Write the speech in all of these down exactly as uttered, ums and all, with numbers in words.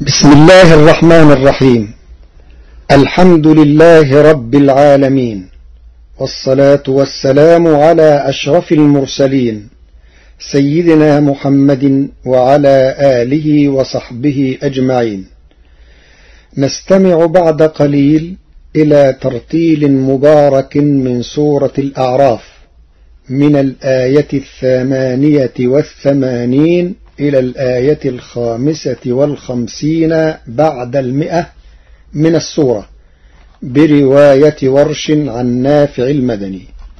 بسم الله الرحمن الرحيم. الحمد لله رب العالمين، والصلاة والسلام على أشرف المرسلين سيدنا محمد وعلى آله وصحبه أجمعين. نستمع بعد قليل إلى ترتيل مبارك من سورة الأعراف من الآية الثمانية والثمانين إلى الآية الخامسة والخمسين بعد المئة من السورة، برواية ورش عن نافع المدني.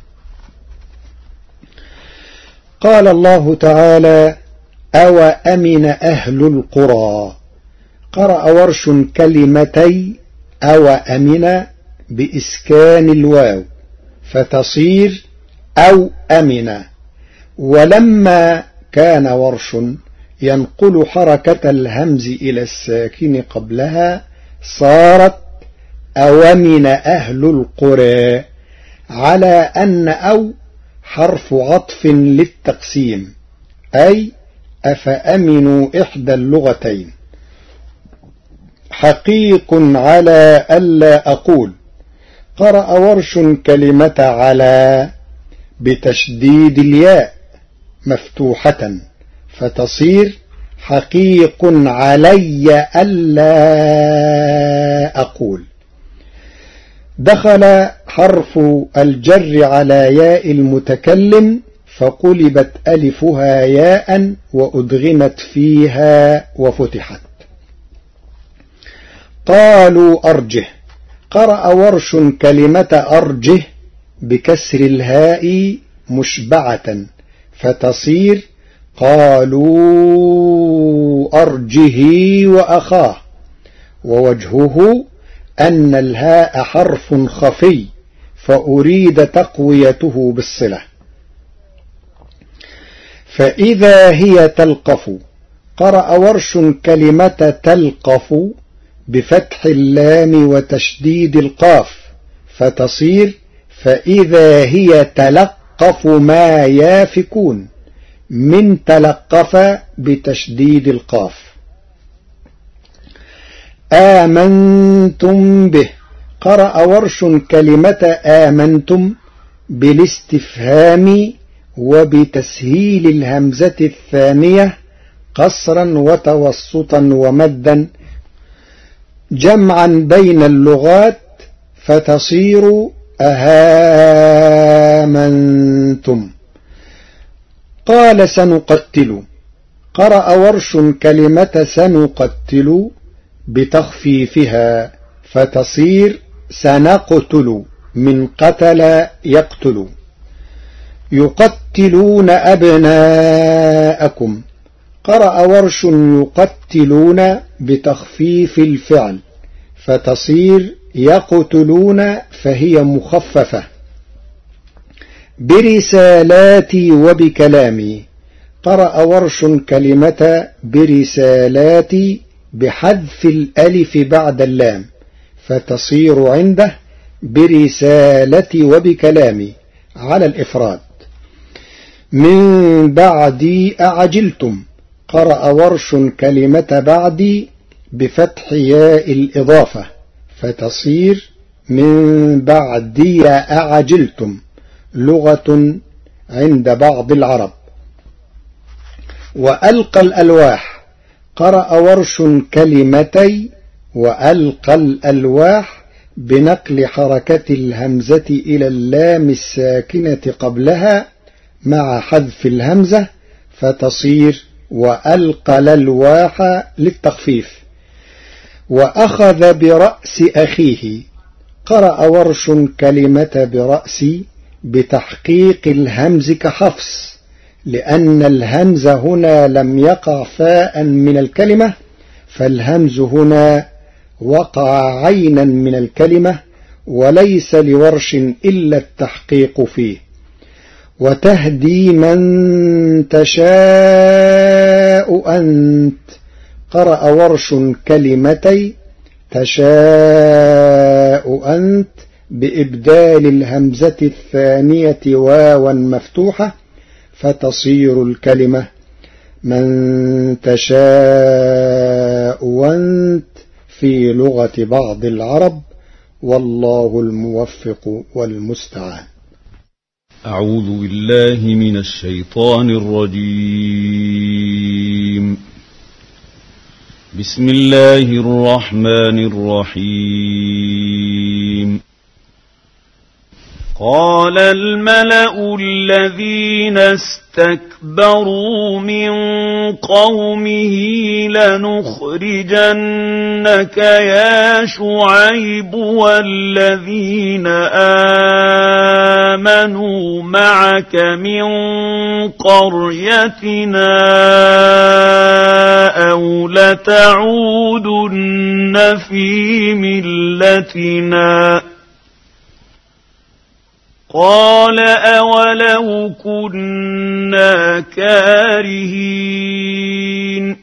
قال الله تعالى: أو أمن أهل القرى. قرأ ورش كلمتي أو أمن بإسكان الواو فتصير أو أمن، ولما كان ورش ينقل حركة الهمز إلى الساكن قبلها صارت أومن أهل القرى، على أن أو حرف عطف للتقسيم، أي أفأمنوا إحدى اللغتين. حقيق على ألا أقول. قرأ ورش كلمة على بتشديد الياء مفتوحة فتصير حقيق علي ألا أقول. دخل حرف الجر على ياء المتكلم فقلبت ألفها ياء وأدغمت فيها وفتحت. قالوا أرجه. قرأ ورش كلمة أرجه بكسر الهاء مشبعة فتصير قالوا أرجه وأخاه، ووجهه أن الهاء حرف خفي فأريد تقويته بالصلة. فإذا هي تلقف. قرأ ورش كلمة تلقف بفتح اللام وتشديد القاف فتصير فإذا هي تلقف ما يافكون، من تلقف بتشديد القاف. آمنتم به. قرأ ورش كلمة آمنتم بالاستفهام وبتسهيل الهمزة الثانية قصرا وتوسطا ومدا جمعا بين اللغات فتصير أهامنتم. قال سنقتل. قرأ ورش كلمة سنقتل بتخفيفها فتصير سنقتل، من قتل يقتل. يقتلون أبناءكم. قرأ ورش يقتلون بتخفيف الفعل فتصير يقتلون فهي مخففة. برسالاتي وبكلامي. قرأ ورش كلمة برسالاتي بحذف الألف بعد اللام فتصير عنده برسالتي وبكلامي على الإفراد. من بعدي أعجلتم. قرأ ورش كلمة بعدي بفتح ياء الإضافة فتصير من بعدي أعجلتم، لغة عند بعض العرب. وألقى الألواح. قرأ ورش كلمتي وألقى الألواح بنقل حركة الهمزة إلى اللام الساكنة قبلها مع حذف الهمزة فتصير وألقى الألواح للتخفيف. وأخذ برأس أخيه. قرأ ورش كلمة برأس بتحقيق الهمز كحفص، لأن الهمز هنا لم يقع فاء من الكلمة، فالهمز هنا وقع عينا من الكلمة، وليس لورش إلا التحقيق فيه. وتهدي من تشاء أنت. قرأ ورش كلمتي تشاء أنت بإبدال الهمزة الثانية واوا مفتوحة فتصير الكلمة من تشاء وانت في لغة بعض العرب، والله الموفق والمستعان. أعوذ بالله من الشيطان الرجيم. بسم الله الرحمن الرحيم. قال الملأ الذين استكبروا من قومه لنخرجنك يا شعيب والذين آمنوا معك من قريتنا أو لتعودن في ملتنا. قال أولو كنا كارهين.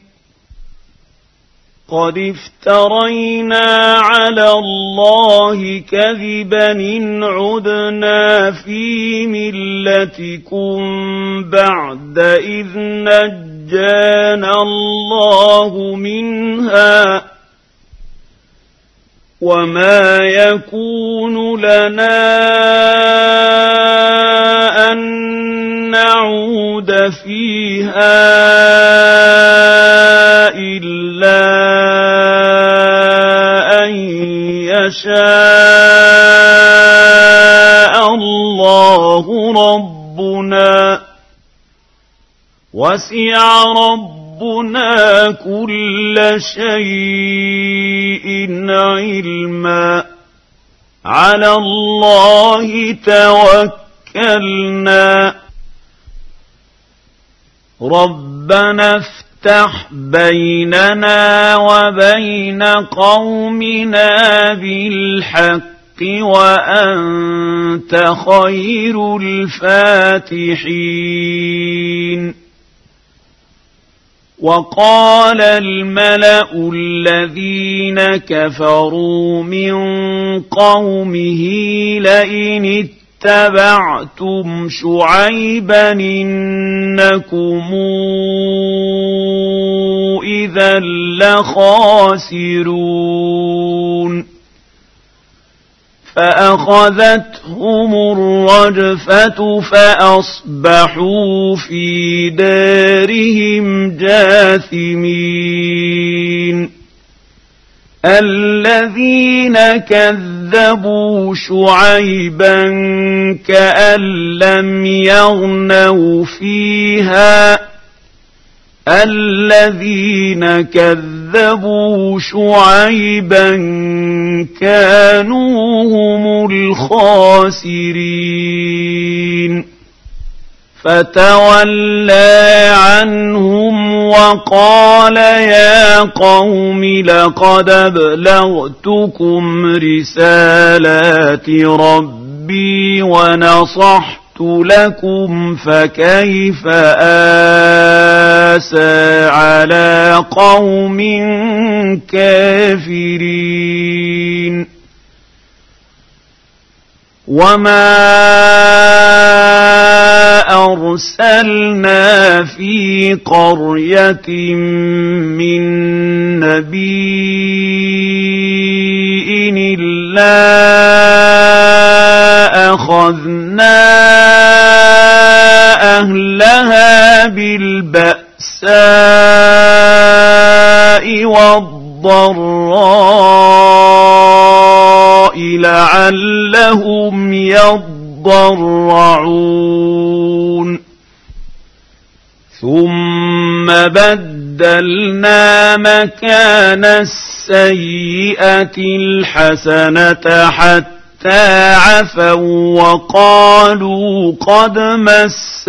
قد افترينا على الله كذبا إن عدنا في ملتكم بعد إذ نجانا الله منها، وما يكون لنا أن نعود فيها إلا أن يشاء الله ربنا، وسع ربنا كل شيء علما. على الله توكلنا. ربنا افتح بيننا وبين قومنا بالحق وأنت خير الفاتحين. وقال الملأ الذين كفروا من قومه لئن اتبعتم شعيبا إنكم إذا لخاسرون. فأخذتهم الرجفة فأصبحوا في دارهم جاثمين. الذين كذبوا شعيبا كأن لم يغنوا فيها، الذين كذبوا شعيبا كانوا هم الخاسرين. فتولى عنهم وقال يا قوم لقد أبلغتكم رسالات ربي ونصحت لكم فكيف آسى على قوم كافرين. وما أرسلنا في قرية من نبي إلا أخذنا أهلها بالبأساء والضراء لعلهم يضرعون. ثم بدلنا مكان السيئة الحسنة حتى عفوا وقالوا قد مس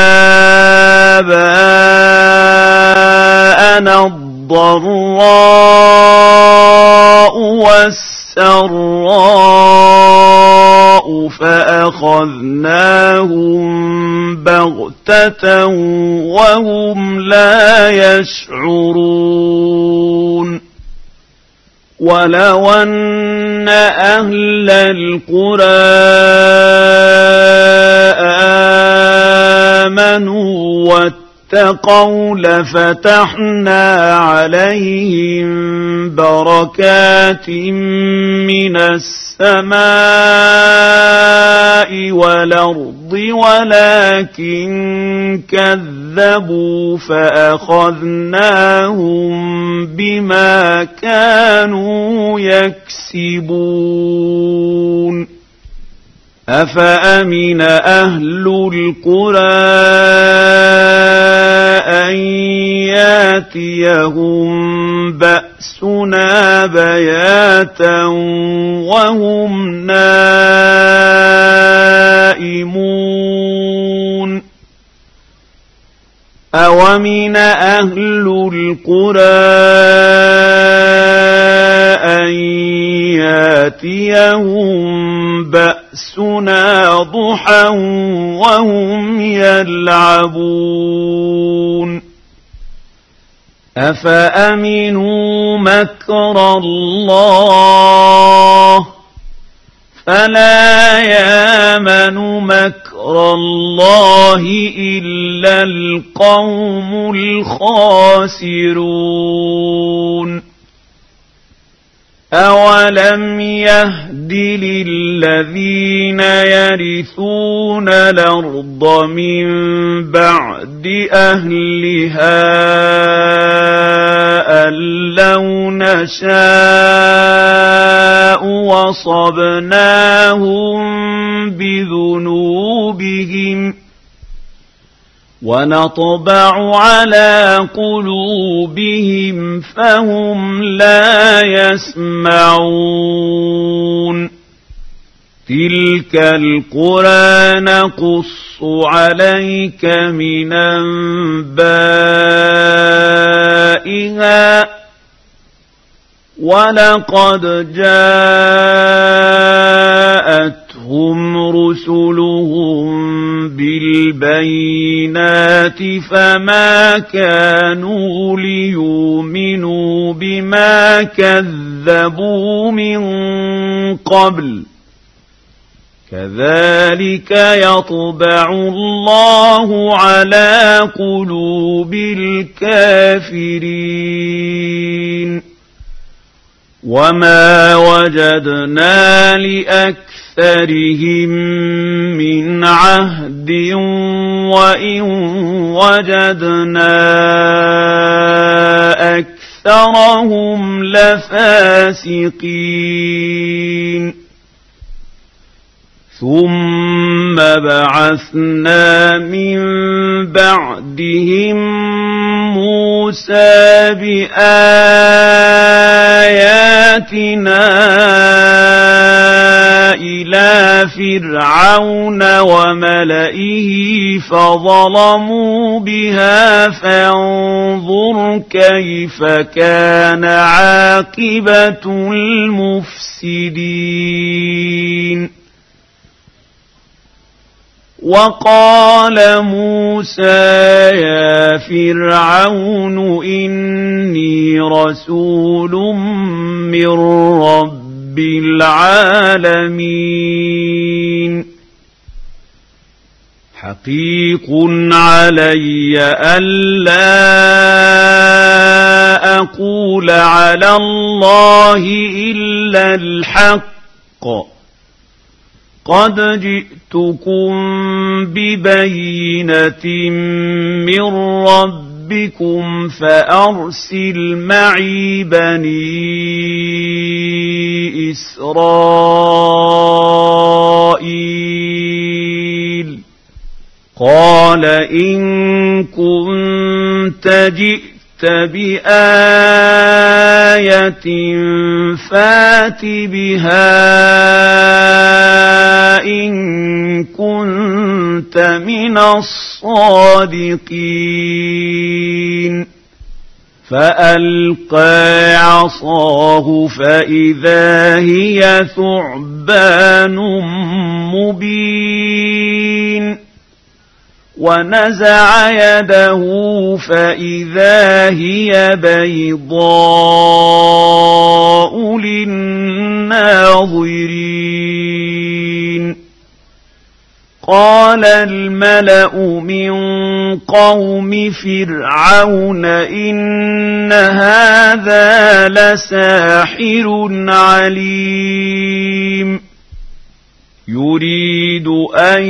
آباءنا الضراء والسراء فأخذناهم بغتة وهم لا يشعرون. ولو أن أهل القرى آمنوا واتقوا لفتحنا عليهم بركات من السماء والأرض ولكن كذبوا فأخذناهم بما كانوا يكسبون أفأمن أهل القرى أن ياتيهم بأسنا بياتا وهم نائمون أومن أهل القرى أن ياتيهم بأسنا ضحى وهم يلعبون أفأمنوا مكر الله فلا يامن مكر الله إلا القوم الخاسرون أولم يهد للذين يرثون الأرض من بعد أهلها أن لو نشاء وصبناهم بذنوبهم ونطبع على قلوبهم فهم لا يسمعون تلك القرى نقص عليك من أنبائها ولقد جاءتهم رسلهم بالبينات فما كانوا ليؤمنوا بما كذبوا من قبل كذلك يطبع الله على قلوب الكافرين وما وجدنا لأكثرهم من عهد وإن وجدنا أكثرهم لفاسقين ثم بعثنا من بعدهم موسى بآياتنا إلى فرعون وملئه فظلموا بها فانظر كيف كان عاقبة المفسدين وقال موسى يا فرعون إني رسول من رب العالمين حقيق علي ألا أقول على الله إلا الحق قد جئتكم ببينة من ربكم فأرسل معي بني إسرائيل قال إن كنت جئت بآية فات بها إن كنت من الصادقين فألقى عصاه فإذا هي ثعبان مبين ونزع يده فإذا هي بيضاء للناظرين قال الملأ من قوم فرعون إن هذا لساحر عليم يريد أن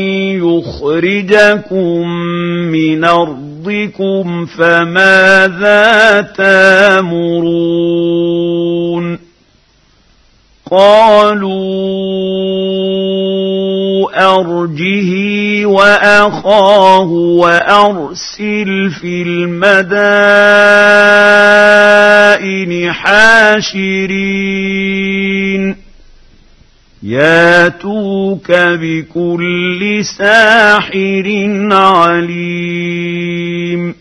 يخرجكم من أرضكم فماذا تأمرون قالوا أرجه وأخاه وأرسل في المدائن حاشرين ياتوك بكل ساحر عليم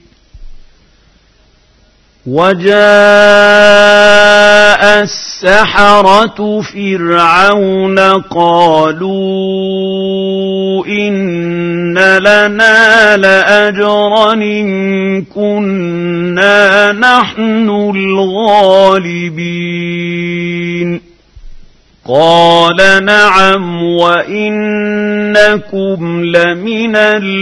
وجاء السحرة فرعون قالوا إن لنا لأجرا إن كنا نحن الغالبين قال نعم وإنكم لمن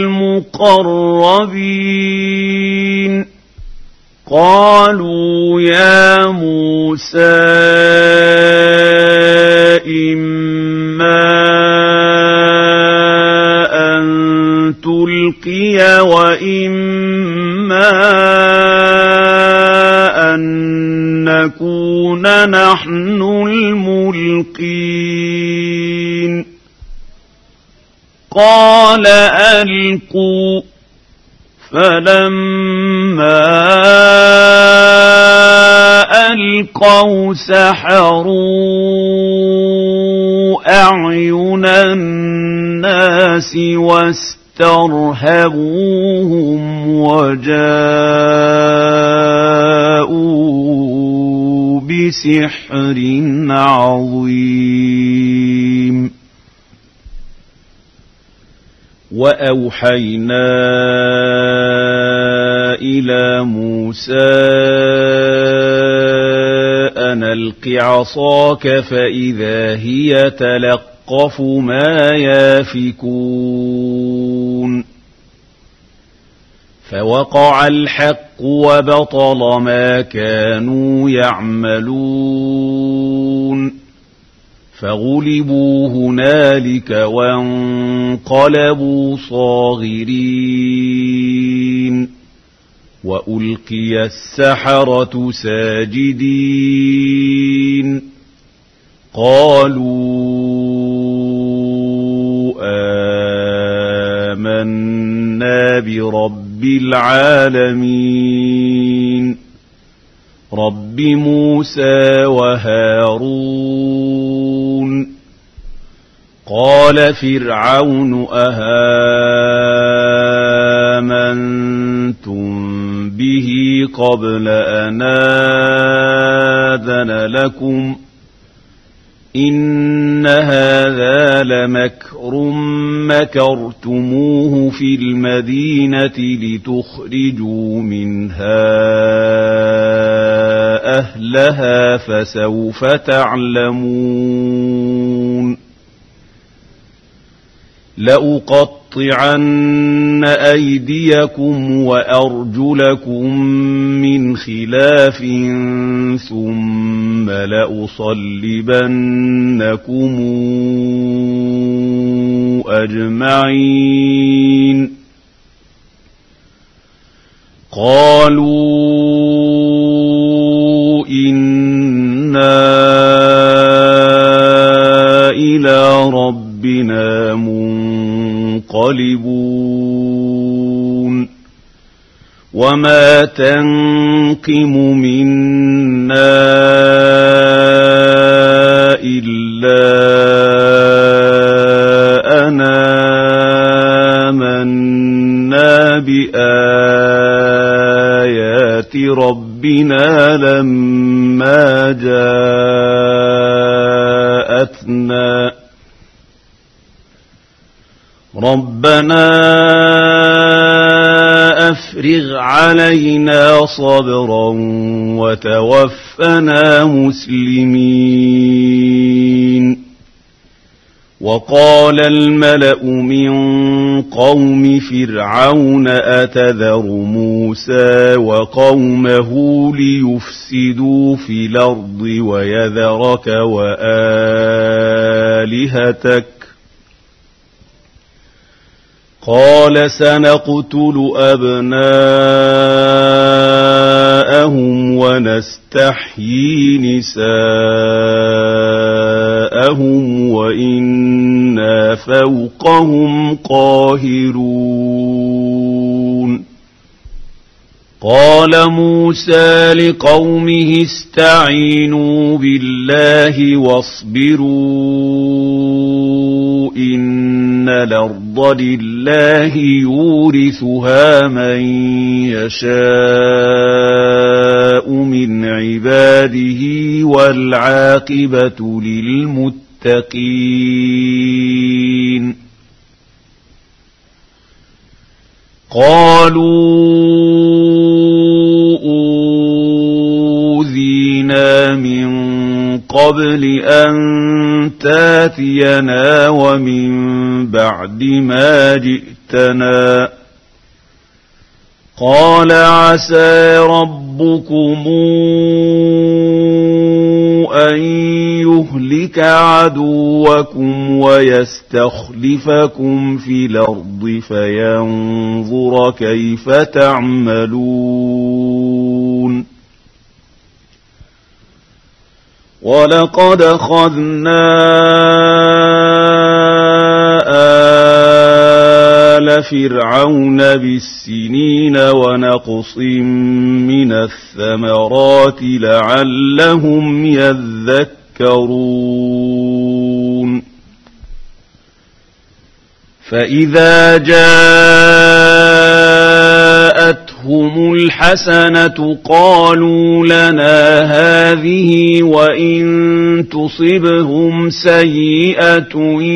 المقربين قالوا يا موسى إما أن تلقي وإما أن نكون نحن الملقين قال ألقوا فلما ألقوا سحروا أعين الناس واسترهبوهم وجاءوا بسحر عظيم وأوحينا إلى موسى أن ألق عصاك فإذا هي تلقف ما يافكون فوقع الحق وبطل ما كانوا يعملون فغلبوا هنالك وانقلبوا صاغرين وألقي السحرة ساجدين قالوا آمنا برب العالمين رب موسى وهارون قال فرعون أهامنتم به قبل أن آذن لكم إن هذا لمكر مكرتموه في المدينة لتخرجوا منها أهلها فسوف تعلمون لأقطعن أيديكم وأرجلكم من خلاف ثم لأصلبنكم أجمعين قالوا إنا إلى ربنا منقلبون وما تنقم منا إلا أن آمنا بآيات ربنا لما جاءتنا ربنا أفرغ علينا صبرا وتوفنا مسلمين وقال الملأ من قوم فرعون أتذر موسى وقومه ليفسدوا في الأرض ويذرك وآلهتك قال سنقتل أبناءهم ونستحيي نساءهم وإنا فوقهم قاهرون قال موسى لقومه استعينوا بالله واصبروا إن الأرض لله يورثها من يشاء من عباده والعاقبة للمتقين قالوا أوذينا من قبل أن تاتينا ومن بعد ما جئتنا قال عسى ربكم أن يهلك عدوكم ويستخلفكم في الأرض فينظر كيف تعملون ولقد أخذنا آل فرعون بالسنين ونقص من الثمرات لعلهم يذكرون فإذا جاءتهم الحسنة قالوا لنا هذه وإن تصبهم سيئة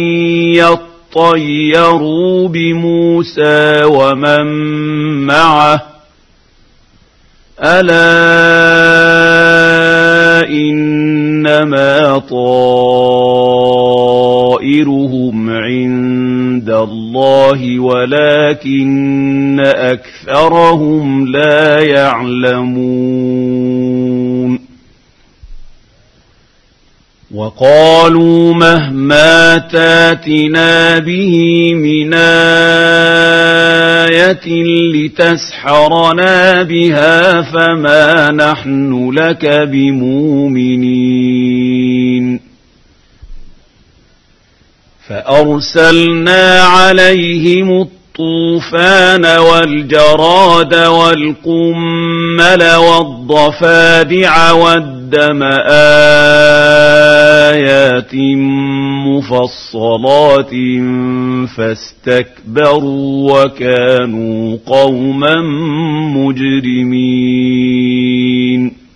يطيروا بموسى ومن معه ألا إنما طائرهم عند الله ولكن أكثرهم لا يعلمون وقالوا مهما تاتنا به من آية لتسحرنا بها فما نحن لك بمؤمنين فأرسلنا عليهم الطوفان والجراد والقمل والضفادع والدم آيات مفصلات فاستكبروا وكانوا قوما مجرمين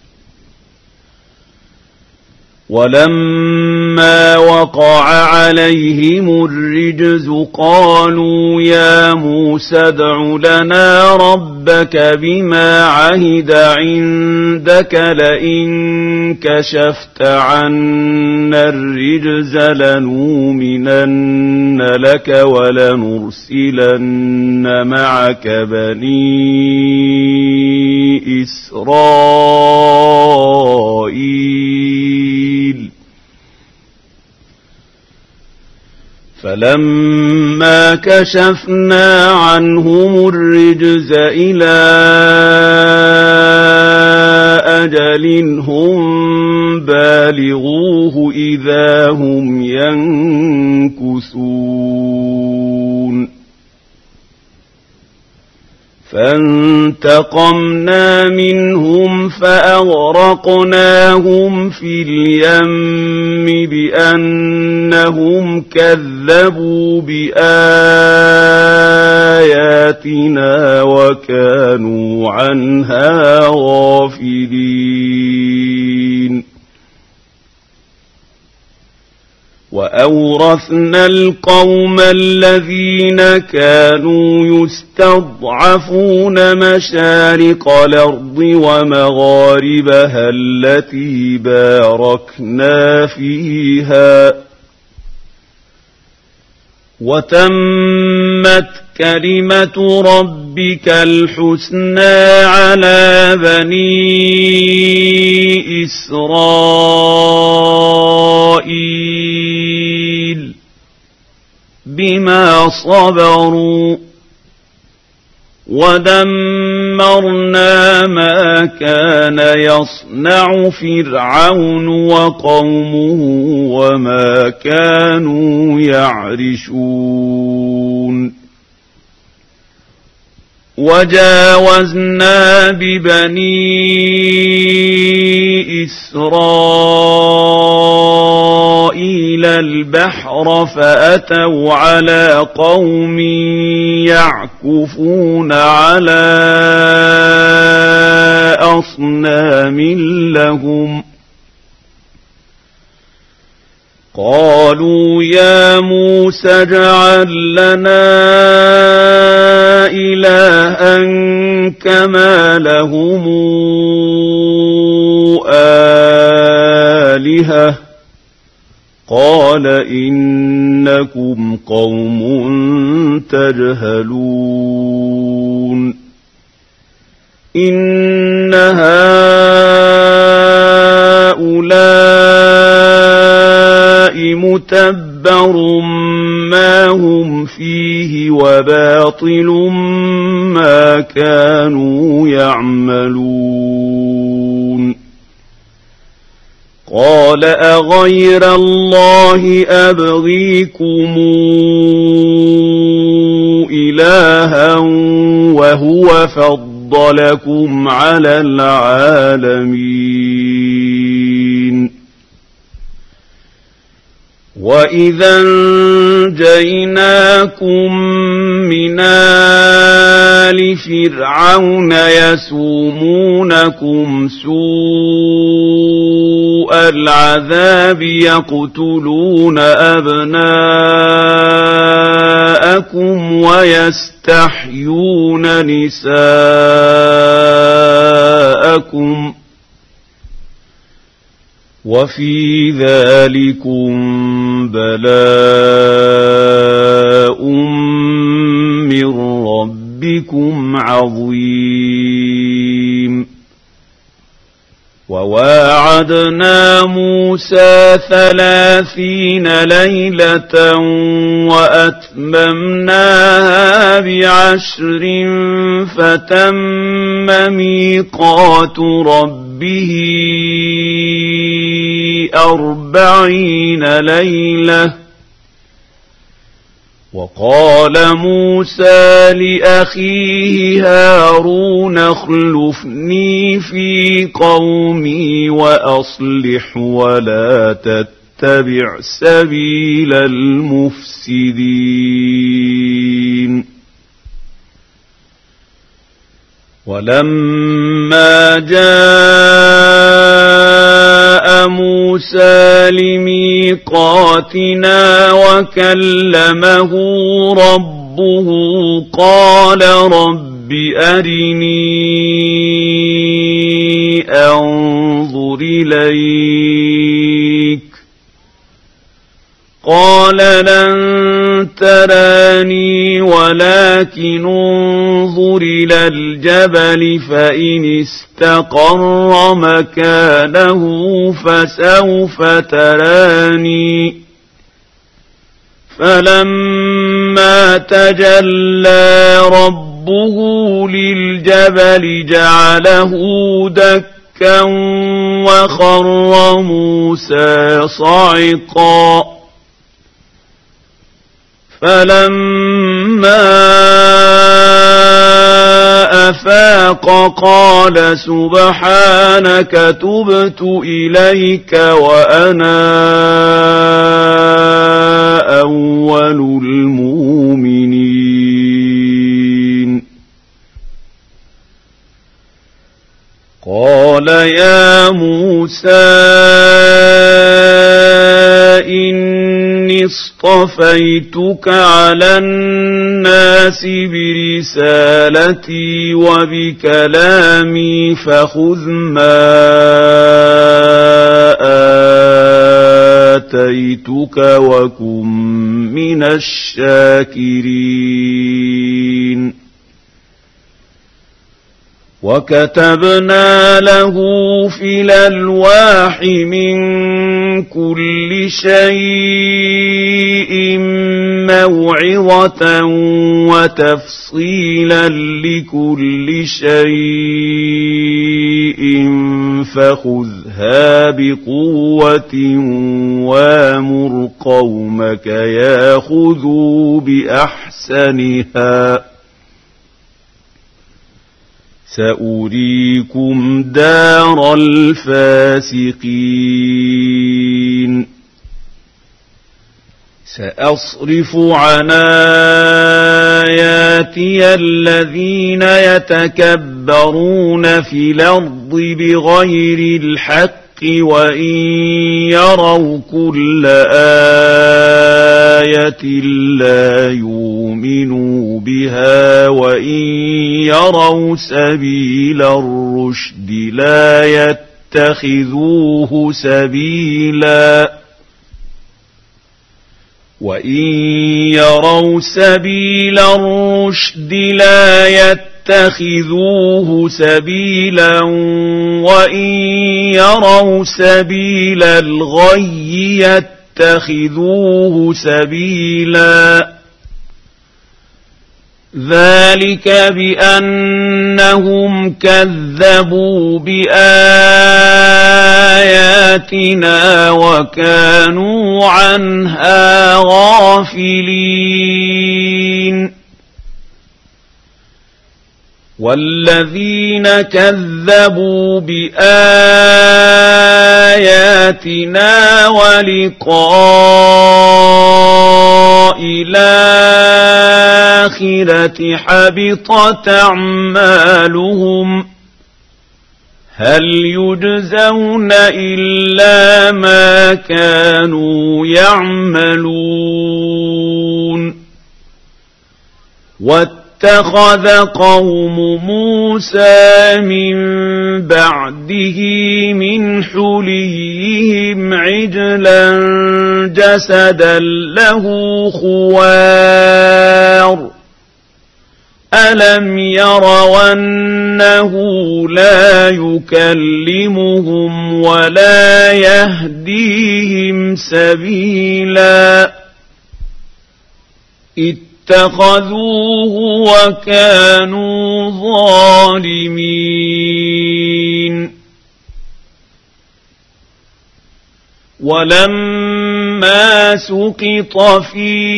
ولما وقع عليهم الرجز قالوا يا موسى ادع لنا ربك بما عهد عندك لئن كشفت عنا الرجز لنؤمنن لك ولنرسلن معك بني إسرائيل فلما كشفنا عنهم الرجز إلى أجل هم بالغوه إذا هم ينكثون فانتقمنا منهم فأغرقناهم في اليم بأنهم كذبوا بآياتنا وكانوا عنها غافلين وأورثنا القوم الذين كانوا يستضعفون مشارق الأرض ومغاربها التي باركنا فيها وتمت كلمة ربك الحسنى على بني إسرائيل بما صبروا ودمرنا ما كان يصنع فرعون وقومه وما كانوا يعرشون وجاوزنا ببني إسرائيل البحر فأتوا على قوم يعكفون على أصنام لهم قالوا يا موسى اجعل لنا إلها كما لهم آلهة قال إنكم قوم تجهلون إن هؤلاء متبر ما هم فيه وباطل ما كانوا يعملون قال أغير الله أبغيكم إلها وهو فضلكم على العالمين وإذا انجيناكم من آل فرعون يسومونكم سوء العذاب يقتلون أبناءكم ويستحيون نساءكم وفي ذلكم بلاء من ربكم عظيم وواعدنا موسى ثلاثين ليلة وأتممناها بعشر فتم ميقات ربه أربعين ليلة وقال موسى لأخيه هارون اخلفني في قومي وأصلح ولا تتبع سبيل المفسدين ولما جاء موسى لميقاتنا وكلمه ربه قال رب أرني أنظر إليك قال لن تراني ولكن انظر إلى الجبل فإن استقر مكانه فسوف تراني فلما تجلى ربه للجبل جعله دكا وخر موسى صعقا فلما أفاق قال سبحانك تبت إليك وأنا أول المؤمنين قال يا موسى إني اصطفيتك على الناس برسالتي وبكلامي فخذ ما آتيتك وكن من الشاكرين. وكتبنا له في الألواح من كل شيء موعظة وتفصيلا لكل شيء فخذها بقوة وامر قومك ياخذوا بأحسنها سأريكم دار الفاسقين. سأصرف عن آياتي الذين يتكبرون في الأرض بغير الحق وإن يروا كل آية لا يؤمنوا بها وإن يروا سبيل الرشد لا يتخذوه سبيلا وإن يروا سبيل الرشد لا يتخذوه سبيلا وإن يروا سبيل الغي يتخذوه سبيلا ذلك بأنهم كذبوا بآياتنا وكانوا عنها غافلين. والذين كذبوا بآياتنا ولقاء الآخرة حبطت أعمالهم هل يجزون إلا ما كانوا يعملون. اتخذ قوم موسى من بعده من حليهم عجلا جسدا له خوار ألم يروا أنه لا يكلمهم ولا يهديهم سبيلا اتخذوه وكانوا ظالمين. ولما سقط في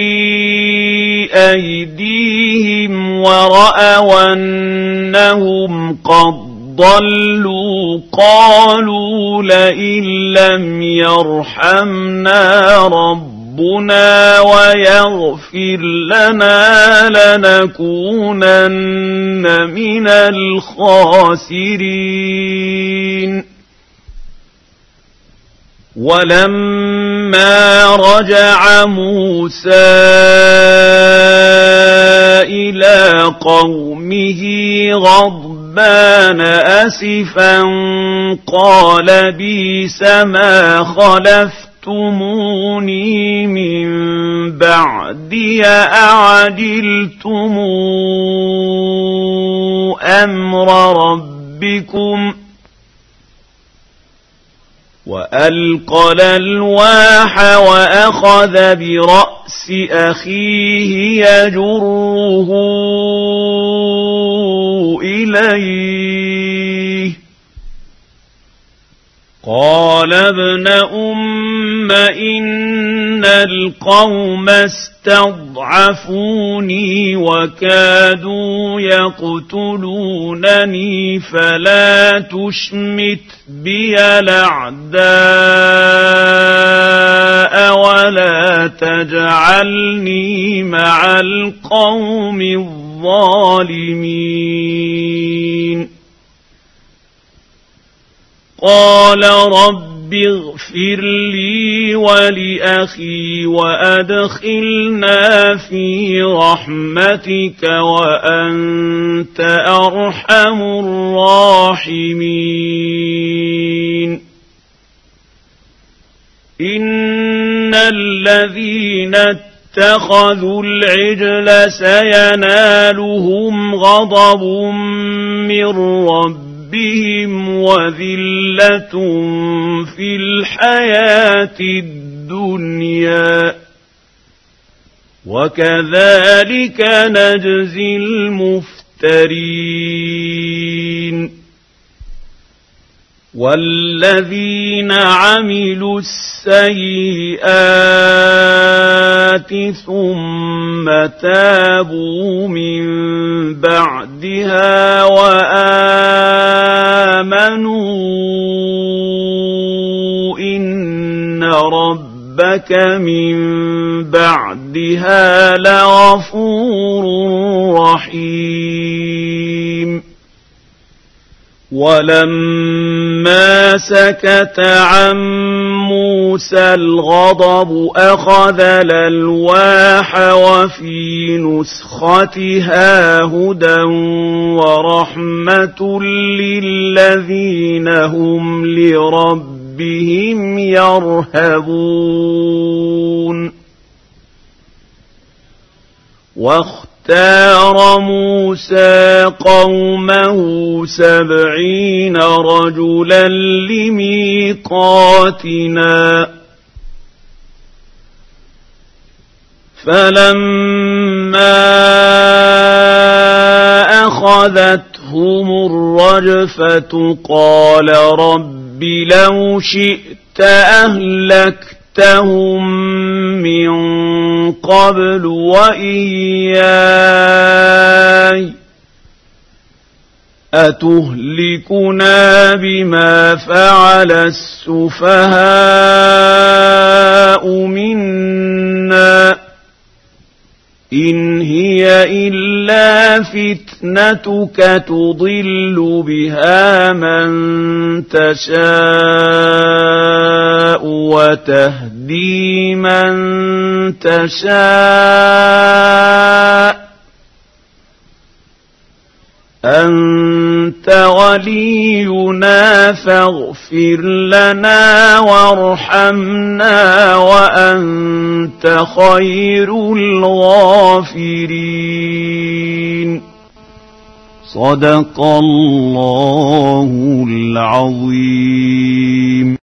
أيديهم ورأوا أنهم قد ضلوا قالوا لئن لم يرحمنا ربنا ربنا ويغفر لنا لنكونن من الخاسرين. ولما رجع موسى إلى قومه غضبان أسفا قال بئس ما خلفت تُمُونِي مِنْ بَعْدِي أَعَجِلْتُمْ أَمْرَ رَبِّكُمْ وَأَلْقَى الْأَلْوَاحَ وَأَخَذَ بِرَأْسِ أَخِيهِ يَجُرُّهُ إِلَيْهِ قال ابن أم إن القوم استضعفوني وكادوا يقتلونني فلا تشمت بي الأعداء ولا تجعلني مع القوم الظالمين. قال رب اغفر لي ولأخي وأدخلنا في رحمتك وأنت أرحم الراحمين. إن الذين اتخذوا العجل سينالهم غضب من ربهم وذلة في الحياة الدنيا وكذلك نجزي المفترين والذين عملوا السيئات ثم تابوا من بعدها وآمنوا إن ربك من بعدها لغفور رحيم ولما سكت عن موسى الغضب أخذ الألواح وفي نسختها هدى ورحمة للذين هم لربهم يرهبون واختار موسى قومه سبعين رجلا لميقاتنا فلما أخذتهم الرجفة قال رب لو شئت أهلكتهم من قبل وإياي أتهلكنا بما فعل السفهاء منا إن هي إلا فتنتك تضل بها من تشاء وتهدي من تشاء أنت ولينا فاغفر لنا وارحمنا وأنت خير الغافرين صدق الله العظيم.